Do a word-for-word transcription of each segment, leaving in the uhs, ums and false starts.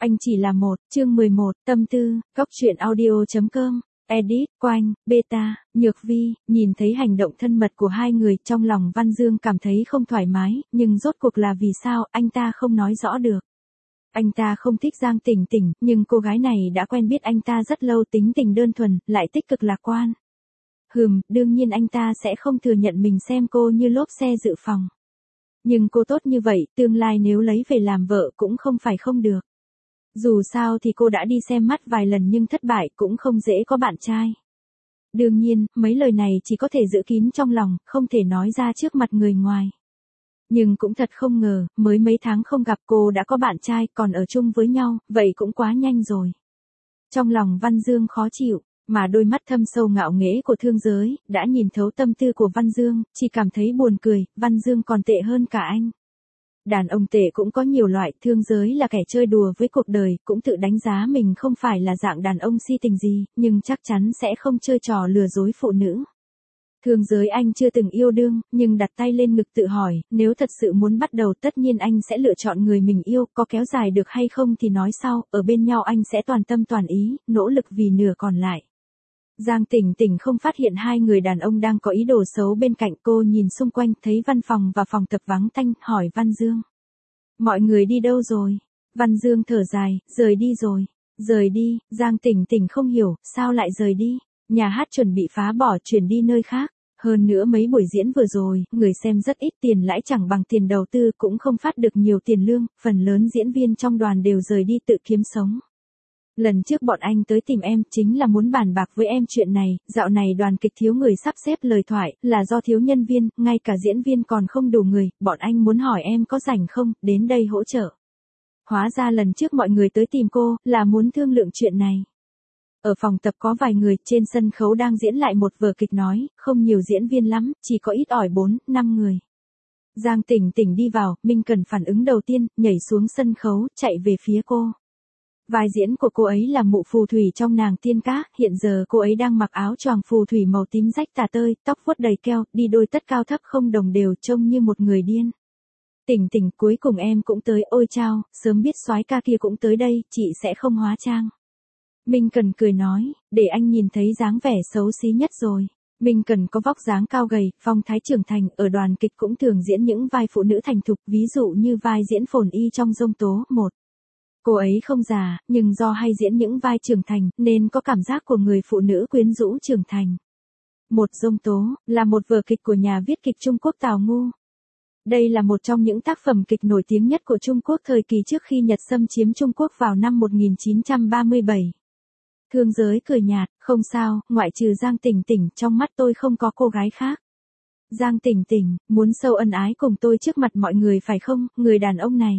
Anh chỉ là một, chương mười một, tâm tư, góc truyện audio.com, edit, quanh, beta, Nhược Vi, nhìn thấy hành động thân mật của hai người, trong lòng Văn Dương cảm thấy không thoải mái, nhưng rốt cuộc là vì sao, anh ta không nói rõ được. Anh ta không thích Giang Tỉnh Tỉnh, nhưng cô gái này đã quen biết anh ta rất lâu, tính tình đơn thuần, lại tích cực lạc quan. Hừm, đương nhiên anh ta sẽ không thừa nhận mình xem cô như lốp xe dự phòng. Nhưng cô tốt như vậy, tương lai nếu lấy về làm vợ cũng không phải không được. Dù sao thì cô đã đi xem mắt vài lần nhưng thất bại, cũng không dễ có bạn trai. Đương nhiên, mấy lời này chỉ có thể giữ kín trong lòng, không thể nói ra trước mặt người ngoài. Nhưng cũng thật không ngờ, mới mấy tháng không gặp cô đã có bạn trai, còn ở chung với nhau, vậy cũng quá nhanh rồi. Trong lòng Văn Dương khó chịu, mà đôi mắt thâm sâu ngạo nghễ của Thương Giới, đã nhìn thấu tâm tư của Văn Dương, chỉ cảm thấy buồn cười, Văn Dương còn tệ hơn cả anh. Đàn ông tệ cũng có nhiều loại, Thương Giới là kẻ chơi đùa với cuộc đời, cũng tự đánh giá mình không phải là dạng đàn ông si tình gì, nhưng chắc chắn sẽ không chơi trò lừa dối phụ nữ. Thương Giới anh chưa từng yêu đương, nhưng đặt tay lên ngực tự hỏi, nếu thật sự muốn bắt đầu tất nhiên anh sẽ lựa chọn người mình yêu, có kéo dài được hay không thì nói sau, ở bên nhau anh sẽ toàn tâm toàn ý, nỗ lực vì nửa còn lại. Giang Tỉnh Tỉnh không phát hiện hai người đàn ông đang có ý đồ xấu bên cạnh, cô nhìn xung quanh, thấy văn phòng và phòng tập vắng tanh, hỏi Văn Dương. Mọi người đi đâu rồi? Văn Dương thở dài, rời đi rồi. Rời đi, Giang Tỉnh Tỉnh không hiểu, sao lại rời đi? Nhà hát chuẩn bị phá bỏ, chuyển đi nơi khác. Hơn nữa mấy buổi diễn vừa rồi, người xem rất ít, tiền lãi chẳng bằng tiền đầu tư, cũng không phát được nhiều tiền lương, phần lớn diễn viên trong đoàn đều rời đi tự kiếm sống. Lần trước bọn anh tới tìm em, chính là muốn bàn bạc với em chuyện này, dạo này đoàn kịch thiếu người sắp xếp, lời thoại, là do thiếu nhân viên, ngay cả diễn viên còn không đủ người, bọn anh muốn hỏi em có rảnh không, đến đây hỗ trợ. Hóa ra lần trước mọi người tới tìm cô, là muốn thương lượng chuyện này. Ở phòng tập có vài người, trên sân khấu đang diễn lại một vở kịch nói, không nhiều diễn viên lắm, chỉ có ít ỏi bốn, năm người. Giang Tỉnh Tỉnh đi vào, Minh Cần phản ứng đầu tiên, nhảy xuống sân khấu, chạy về phía cô. Vai diễn của cô ấy là mụ phù thủy trong Nàng Tiên Cá, hiện giờ cô ấy đang mặc áo choàng phù thủy màu tím rách tả tơi, tóc vuốt đầy keo, đi đôi tất cao thấp không đồng đều, trông như một người điên. Tỉnh Tỉnh, cuối cùng em cũng tới, ôi chao, sớm biết soái ca kia cũng tới đây, chị sẽ không hóa trang. Minh Cần cười nói, để anh nhìn thấy dáng vẻ xấu xí nhất rồi. Minh Cần có vóc dáng cao gầy, phong thái trưởng thành, ở đoàn kịch cũng thường diễn những vai phụ nữ thành thục, ví dụ như vai diễn Phồn Y trong Dông Tố một. Cô ấy không già, nhưng do hay diễn những vai trưởng thành, nên có cảm giác của người phụ nữ quyến rũ trưởng thành. Một Dông Tố, là một vở kịch của nhà viết kịch Trung Quốc Tào Ngu. Đây là một trong những tác phẩm kịch nổi tiếng nhất của Trung Quốc thời kỳ trước khi Nhật xâm chiếm Trung Quốc vào năm một nghìn chín trăm ba mươi bảy. Thương Giới cười nhạt, không sao, ngoại trừ Giang Tỉnh Tỉnh, trong mắt tôi không có cô gái khác. Giang Tỉnh Tỉnh, muốn sâu ân ái cùng tôi trước mặt mọi người phải không, người đàn ông này.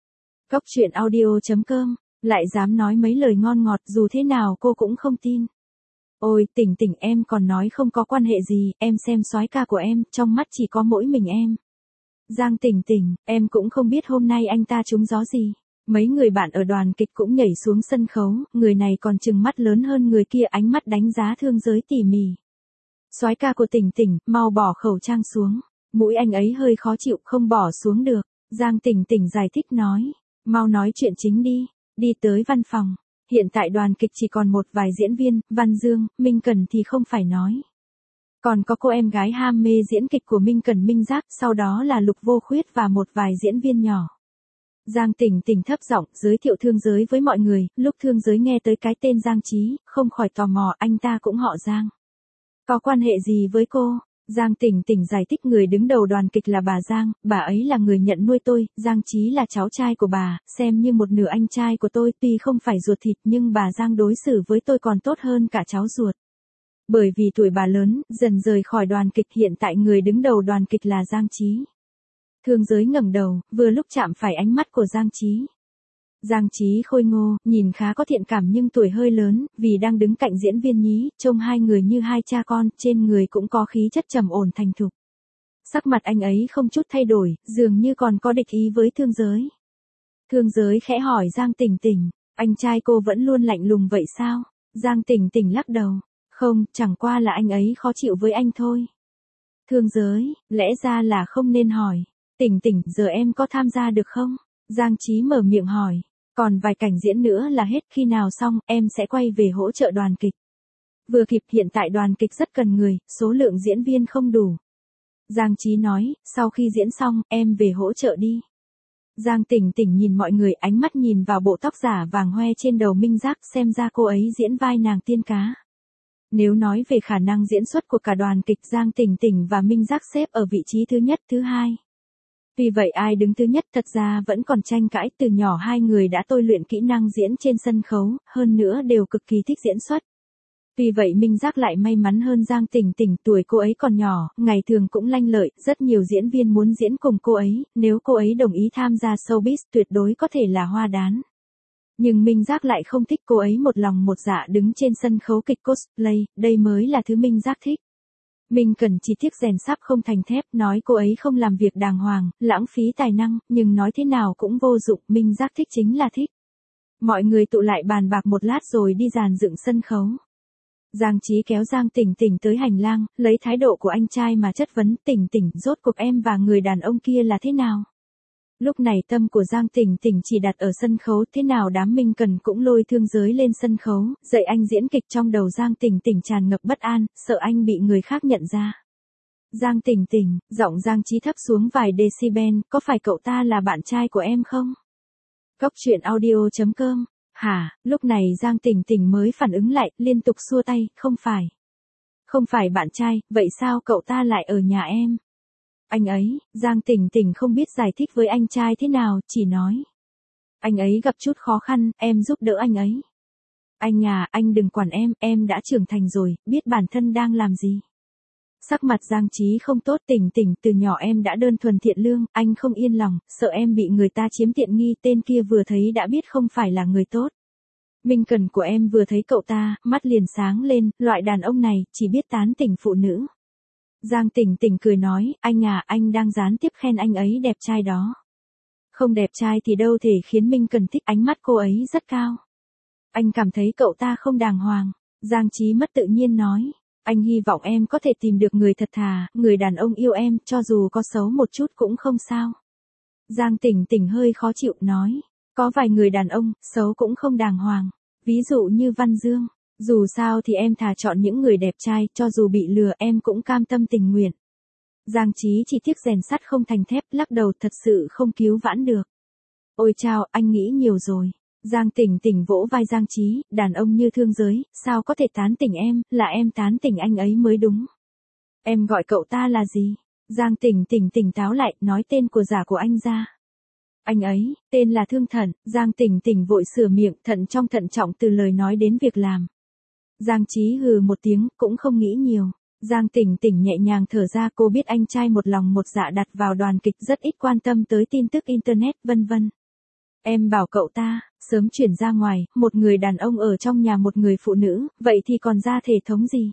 Góc truyện audio.com, lại dám nói mấy lời ngon ngọt, dù thế nào cô cũng không tin. Ôi, Tỉnh Tỉnh, em còn nói không có quan hệ gì, em xem soái ca của em, trong mắt chỉ có mỗi mình em. Giang Tỉnh Tỉnh, em cũng không biết hôm nay anh ta trúng gió gì. Mấy người bạn ở đoàn kịch cũng nhảy xuống sân khấu, người này còn trừng mắt lớn hơn người kia, ánh mắt đánh giá Thương Giới tỉ mỉ. Soái ca của Tỉnh Tỉnh, mau bỏ khẩu trang xuống. Mũi anh ấy hơi khó chịu, không bỏ xuống được. Giang Tỉnh Tỉnh giải thích nói. Mau nói chuyện chính đi. Đi tới văn phòng. Hiện tại đoàn kịch chỉ còn một vài diễn viên, Văn Dương, Minh Cần thì không phải nói. Còn có cô em gái ham mê diễn kịch của Minh Cần Minh Giác, sau đó là Lục Vô Khuyết và một vài diễn viên nhỏ. Giang Tỉnh Tỉnh thấp giọng giới thiệu Thương Giới với mọi người, lúc Thương Giới nghe tới cái tên Giang Trí, không khỏi tò mò, anh ta cũng họ Giang. Có quan hệ gì với cô? Giang Tỉnh Tỉnh giải thích, người đứng đầu đoàn kịch là bà Giang, bà ấy là người nhận nuôi tôi, Giang Trí là cháu trai của bà, xem như một nửa anh trai của tôi, tuy không phải ruột thịt nhưng bà Giang đối xử với tôi còn tốt hơn cả cháu ruột. Bởi vì tuổi bà lớn, dần rời khỏi đoàn kịch, hiện tại người đứng đầu đoàn kịch là Giang Trí. Thương Giới ngẩng đầu, vừa lúc chạm phải ánh mắt của Giang Trí. Giang Trí khôi ngô, nhìn khá có thiện cảm nhưng tuổi hơi lớn, vì đang đứng cạnh diễn viên nhí, trông hai người như hai cha con, trên người cũng có khí chất trầm ổn thành thục. Sắc mặt anh ấy không chút thay đổi, dường như còn có địch ý với Thương Giới. Thương Giới khẽ hỏi Giang Tỉnh Tỉnh, anh trai cô vẫn luôn lạnh lùng vậy sao? Giang Tỉnh Tỉnh lắc đầu, không, chẳng qua là anh ấy khó chịu với anh thôi. Thương Giới, lẽ ra là không nên hỏi. Tỉnh Tỉnh, giờ em có tham gia được không? Giang Trí mở miệng hỏi. Còn vài cảnh diễn nữa là hết, khi nào xong, em sẽ quay về hỗ trợ đoàn kịch. Vừa kịp, hiện tại đoàn kịch rất cần người, số lượng diễn viên không đủ. Giang Chí nói, sau khi diễn xong, em về hỗ trợ đi. Giang Tỉnh Tỉnh nhìn mọi người, ánh mắt nhìn vào bộ tóc giả vàng hoe trên đầu Minh Giác, xem ra cô ấy diễn vai nàng tiên cá. Nếu nói về khả năng diễn xuất của cả đoàn kịch, Giang Tỉnh Tỉnh và Minh Giác xếp ở vị trí thứ nhất, thứ hai. Vì vậy ai đứng thứ nhất thật ra vẫn còn tranh cãi, từ nhỏ hai người đã tôi luyện kỹ năng diễn trên sân khấu, hơn nữa đều cực kỳ thích diễn xuất. Vì vậy Minh Giác lại may mắn hơn Giang Tỉnh Tỉnh, tuổi cô ấy còn nhỏ, ngày thường cũng lanh lợi, rất nhiều diễn viên muốn diễn cùng cô ấy, nếu cô ấy đồng ý tham gia showbiz tuyệt đối có thể là hoa đán. Nhưng Minh Giác lại không thích, cô ấy một lòng một dạ đứng trên sân khấu kịch cosplay, đây mới là thứ Minh Giác thích. Minh Cần chỉ tiếc rèn sắt không thành thép, nói cô ấy không làm việc đàng hoàng, lãng phí tài năng, nhưng nói thế nào cũng vô dụng, Minh Giác thích chính là thích. Mọi người tụ lại bàn bạc một lát rồi đi dàn dựng sân khấu. Giang Chí kéo Giang Tỉnh Tỉnh tới hành lang, lấy thái độ của anh trai mà chất vấn, Tỉnh Tỉnh, rốt cuộc em và người đàn ông kia là thế nào? Lúc này tâm của Giang Tỉnh Tỉnh chỉ đặt ở sân khấu, thế nào đám Minh Cần cũng lôi thương giới lên sân khấu, dạy anh diễn kịch, trong đầu Giang Tỉnh Tỉnh tràn ngập bất an, sợ anh bị người khác nhận ra. Giang Tỉnh Tỉnh, giọng Giang Chí thấp xuống vài decibel, có phải cậu ta là bạn trai của em không? Cốc truyện audio chấm com. Hả, lúc này Giang Tỉnh Tỉnh mới phản ứng lại, liên tục xua tay, không phải. Không phải bạn trai, vậy sao cậu ta lại ở nhà em? Anh ấy, Giang Tỉnh Tỉnh không biết giải thích với anh trai thế nào, chỉ nói. Anh ấy gặp chút khó khăn, em giúp đỡ anh ấy. Anh à, anh đừng quản em, em đã trưởng thành rồi, biết bản thân đang làm gì. Sắc mặt Giang Chí không tốt, Tỉnh Tỉnh, từ nhỏ em đã đơn thuần thiện lương, anh không yên lòng, sợ em bị người ta chiếm tiện nghi, tên kia vừa thấy đã biết không phải là người tốt. Minh Cần của em vừa thấy cậu ta, mắt liền sáng lên, loại đàn ông này, chỉ biết tán tỉnh phụ nữ. Giang Tỉnh Tỉnh cười nói, anh à, anh đang gián tiếp khen anh ấy đẹp trai đó. Không đẹp trai thì đâu thể khiến Minh Cần thích, ánh mắt cô ấy rất cao. Anh cảm thấy cậu ta không đàng hoàng. Giang Chí mất tự nhiên nói. Anh hy vọng em có thể tìm được người thật thà, người đàn ông yêu em, cho dù có xấu một chút cũng không sao. Giang Tỉnh Tỉnh hơi khó chịu nói. Có vài người đàn ông, xấu cũng không đàng hoàng. Ví dụ như Văn Dương. Dù sao thì em thà chọn những người đẹp trai, cho dù bị lừa em cũng cam tâm tình nguyện. Giang Chí chỉ tiếc rèn sắt không thành thép, lắc đầu, thật sự không cứu vãn được. Ôi chao, anh nghĩ nhiều rồi. Giang Tỉnh Tỉnh vỗ vai Giang Chí, đàn ông như thương giới, sao có thể tán tỉnh em, là em tán tỉnh anh ấy mới đúng. Em gọi cậu ta là gì? Giang Tỉnh Tỉnh tỉnh táo lại, nói tên của giả của anh ra. Anh ấy, tên là Thương Thận. Giang Tỉnh Tỉnh vội sửa miệng, thận trong thận trọng từ lời nói đến việc làm. Giang Chí hừ một tiếng, cũng không nghĩ nhiều. Giang Tỉnh Tỉnh nhẹ nhàng thở ra, cô biết anh trai một lòng một dạ đặt vào đoàn kịch, rất ít quan tâm tới tin tức internet, vân vân. Em bảo cậu ta, sớm chuyển ra ngoài, một người đàn ông ở trong nhà một người phụ nữ, vậy thì còn ra thể thống gì?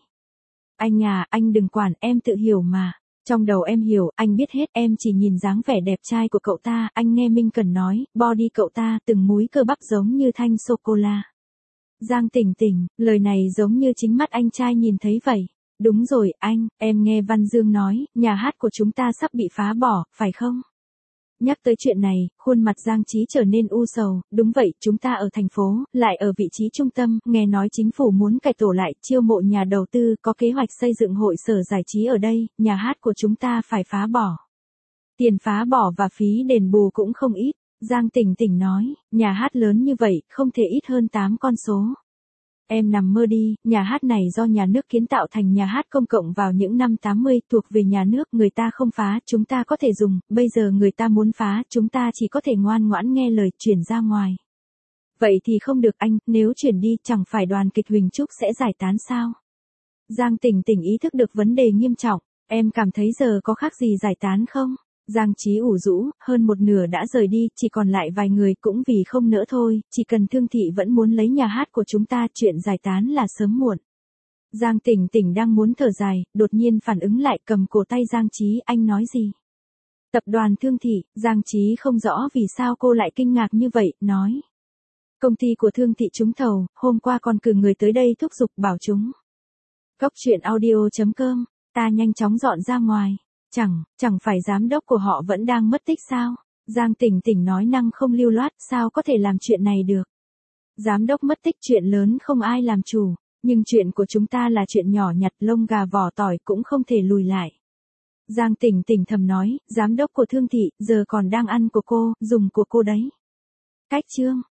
Anh à, anh đừng quản, em tự hiểu mà. Trong đầu em hiểu, anh biết hết, em chỉ nhìn dáng vẻ đẹp trai của cậu ta, anh nghe Minh Cần nói, body cậu ta từng múi cơ bắp giống như thanh sô-cô-la. Giang Tỉnh Tỉnh, lời này giống như chính mắt anh trai nhìn thấy vậy. Đúng rồi, anh, em nghe Văn Dương nói, nhà hát của chúng ta sắp bị phá bỏ, phải không? Nhắc tới chuyện này, khuôn mặt Giang Chí trở nên u sầu, đúng vậy, chúng ta ở thành phố, lại ở vị trí trung tâm, nghe nói chính phủ muốn cải tổ lại, chiêu mộ nhà đầu tư, có kế hoạch xây dựng hội sở giải trí ở đây, nhà hát của chúng ta phải phá bỏ. Tiền phá bỏ và phí đền bù cũng không ít, Giang Tỉnh Tỉnh nói, nhà hát lớn như vậy, không thể ít hơn tám con số. Em nằm mơ đi, nhà hát này do nhà nước kiến tạo thành nhà hát công cộng vào những năm tám mươi, thuộc về nhà nước, người ta không phá, chúng ta có thể dùng, bây giờ người ta muốn phá, chúng ta chỉ có thể ngoan ngoãn nghe lời, chuyển ra ngoài. Vậy thì không được anh, nếu chuyển đi, chẳng phải đoàn kịch Huỳnh Trúc sẽ giải tán sao? Giang Tỉnh Tỉnh ý thức được vấn đề nghiêm trọng, em cảm thấy giờ có khác gì giải tán không? Giang Chí ủ rũ, hơn một nửa đã rời đi, chỉ còn lại vài người, cũng vì không nỡ thôi, chỉ cần Thương Thị vẫn muốn lấy nhà hát của chúng ta, chuyện giải tán là sớm muộn. Giang Tỉnh Tỉnh đang muốn thở dài, đột nhiên phản ứng lại, cầm cổ tay Giang Chí, anh nói gì? Tập đoàn Thương Thị. Giang Chí không rõ vì sao cô lại kinh ngạc như vậy, nói. Công ty của Thương Thị trúng thầu, hôm qua còn cử người tới đây thúc giục bảo chúng. Cốc truyện audio chấm com, ta nhanh chóng dọn ra ngoài. Chẳng, chẳng phải giám đốc của họ vẫn đang mất tích sao? Giang Tỉnh Tỉnh nói năng không lưu loát, sao có thể làm chuyện này được. Giám đốc mất tích chuyện lớn không ai làm chủ, nhưng chuyện của chúng ta là chuyện nhỏ nhặt, lông gà vỏ tỏi cũng không thể lùi lại. Giang Tỉnh Tỉnh thầm nói, giám đốc của Thương Thị, giờ còn đang ăn của cô, dùng của cô đấy. Cách chương